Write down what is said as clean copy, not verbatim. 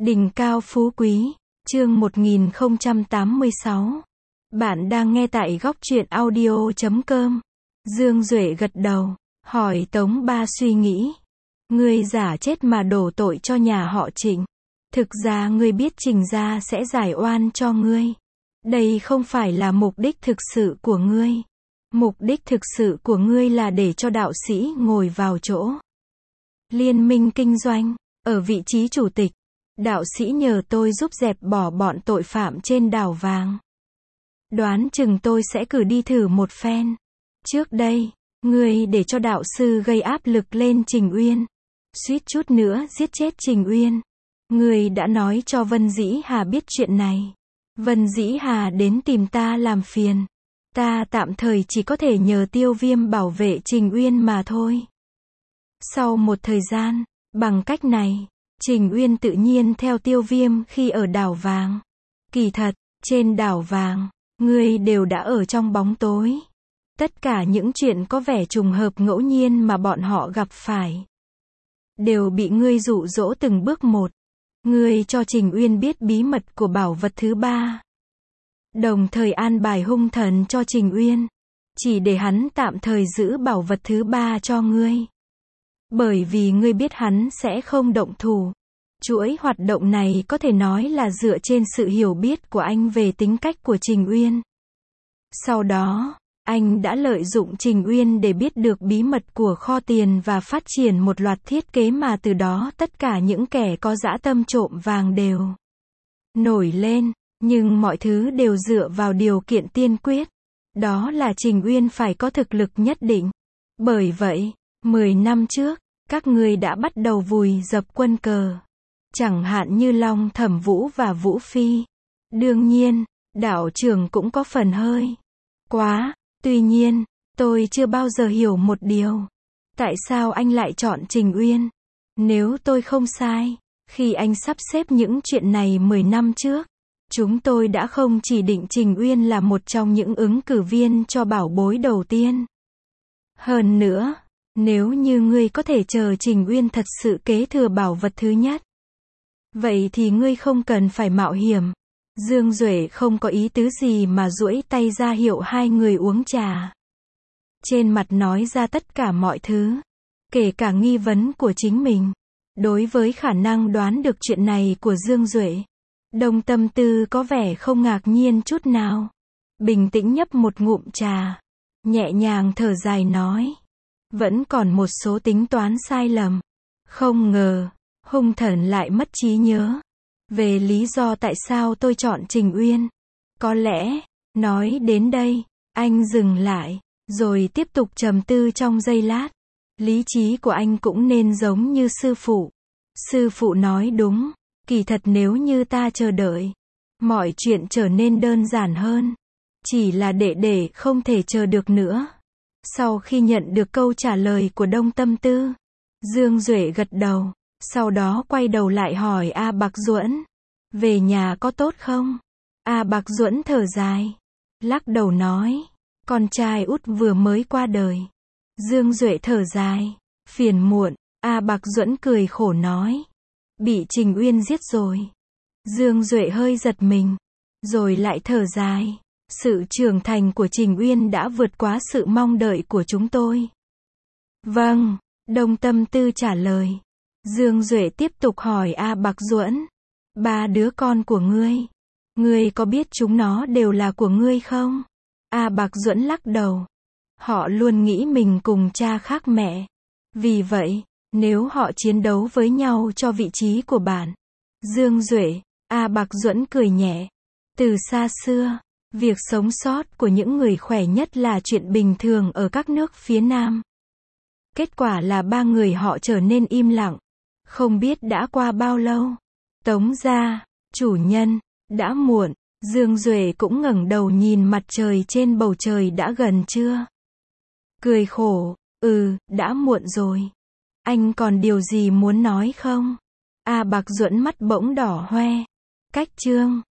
Đỉnh cao phú quý, chương 1086. Bạn đang nghe tại góc truyện audio.com. Dương Duệ gật đầu, hỏi Tống Ba suy nghĩ. Ngươi giả chết mà đổ tội cho nhà họ Trịnh. Thực ra ngươi biết Trình gia sẽ giải oan cho ngươi. Đây không phải là mục đích thực sự của ngươi. Mục đích thực sự của ngươi là để cho đạo sĩ ngồi vào chỗ Liên minh kinh doanh, ở vị trí chủ tịch. Đạo sĩ nhờ tôi giúp dẹp bỏ bọn tội phạm trên đảo vàng. Đoán chừng tôi sẽ cử đi thử một phen. Trước đây, ngươi để cho đạo sư gây áp lực lên Trình Uyên. Suýt chút nữa giết chết Trình Uyên. Ngươi đã nói cho Vân Dĩ Hà biết chuyện này. Vân Dĩ Hà đến tìm ta làm phiền. Ta tạm thời chỉ có thể nhờ Tiêu Viêm bảo vệ Trình Uyên mà thôi. Sau một thời gian, bằng cách này, Trình Uyên tự nhiên theo Tiêu Viêm khi ở đảo vàng. Kỳ thật, trên đảo vàng, ngươi đều đã ở trong bóng tối. Tất cả những chuyện có vẻ trùng hợp ngẫu nhiên mà bọn họ gặp phải, đều bị ngươi dụ dỗ từng bước một. Ngươi cho Trình Uyên biết bí mật của bảo vật thứ ba. Đồng thời an bài hung thần cho Trình Uyên. Chỉ để hắn tạm thời giữ bảo vật thứ ba cho ngươi. Bởi vì ngươi biết hắn sẽ không động thủ. Chuỗi hoạt động này có thể nói là dựa trên sự hiểu biết của anh về tính cách của Trình Uyên. Sau đó, anh đã lợi dụng Trình Uyên để biết được bí mật của kho tiền và phát triển một loạt thiết kế mà từ đó tất cả những kẻ có dã tâm trộm vàng đều nổi lên. Nhưng mọi thứ đều dựa vào điều kiện tiên quyết. Đó là Trình Uyên phải có thực lực nhất định. Bởi vậy, 10 năm trước, các ngươi đã bắt đầu vùi dập quân cờ. Chẳng hạn như Long Thẩm Vũ và Vũ Phi. Đương nhiên, đạo trưởng cũng có phần hơi quá. Tuy nhiên, tôi chưa bao giờ hiểu một điều. Tại sao anh lại chọn Trình Uyên? Nếu tôi không sai, khi anh sắp xếp những chuyện này 10 năm trước, chúng tôi đã không chỉ định Trình Uyên là một trong những ứng cử viên cho bảo bối đầu tiên. Hơn nữa, nếu như ngươi có thể chờ Trình Uyên thật sự kế thừa bảo vật thứ nhất, vậy thì ngươi không cần phải mạo hiểm. Dương Duệ không có ý tứ gì mà duỗi tay ra hiệu hai người uống trà. Trên mặt nói ra tất cả mọi thứ, kể cả nghi vấn của chính mình. Đối với khả năng đoán được chuyện này của Dương Duệ, Đông Tâm Tư có vẻ không ngạc nhiên chút nào. Bình tĩnh nhấp một ngụm trà, nhẹ nhàng thở dài nói. Vẫn còn một số tính toán sai lầm. Không ngờ, hung thần lại mất trí nhớ. Về lý do tại sao tôi chọn Trình Uyên. Có lẽ, nói đến đây, anh dừng lại, rồi tiếp tục trầm tư trong giây lát. Lý trí của anh cũng nên giống như sư phụ. Sư phụ nói đúng. Kỳ thật nếu như ta chờ đợi, mọi chuyện trở nên đơn giản hơn. Chỉ là đệ đệ không thể chờ được nữa. Sau khi nhận được câu trả lời của Đông Tâm Tư, Dương Duệ gật đầu, sau đó quay đầu lại hỏi A Bạc Duẫn. Về nhà có tốt không? A Bạc Duẫn thở dài, lắc đầu nói, con trai út vừa mới qua đời. Dương Duệ thở dài, phiền muộn. A Bạc Duẫn cười khổ nói, bị Trình Uyên giết rồi. Dương Duệ hơi giật mình, rồi lại thở dài. Sự trưởng thành của Trình Uyên đã vượt quá sự mong đợi của chúng tôi. Vâng, Đông Tâm Tư trả lời. Dương Duệ tiếp tục hỏi A Bạc Duẫn, 3 đứa con của ngươi có biết chúng nó đều là của ngươi không? A Bạc Duẫn lắc đầu. Họ luôn nghĩ mình cùng cha khác mẹ. Vì vậy, nếu họ chiến đấu với nhau cho vị trí của bạn. Dương Duệ, A Bạc Duẫn cười nhẹ. Từ xa xưa, việc sống sót của những người khỏe nhất là chuyện bình thường ở các nước phía Nam. Kết quả là 3 người họ trở nên im lặng. Không biết đã qua bao lâu. Tống gia, chủ nhân, đã muộn. Dương Duệ cũng ngẩng đầu nhìn mặt trời trên bầu trời đã gần trưa. Cười khổ, đã muộn rồi. Anh còn điều gì muốn nói không? A Bạc Duẫn mắt bỗng đỏ hoe. Cách chương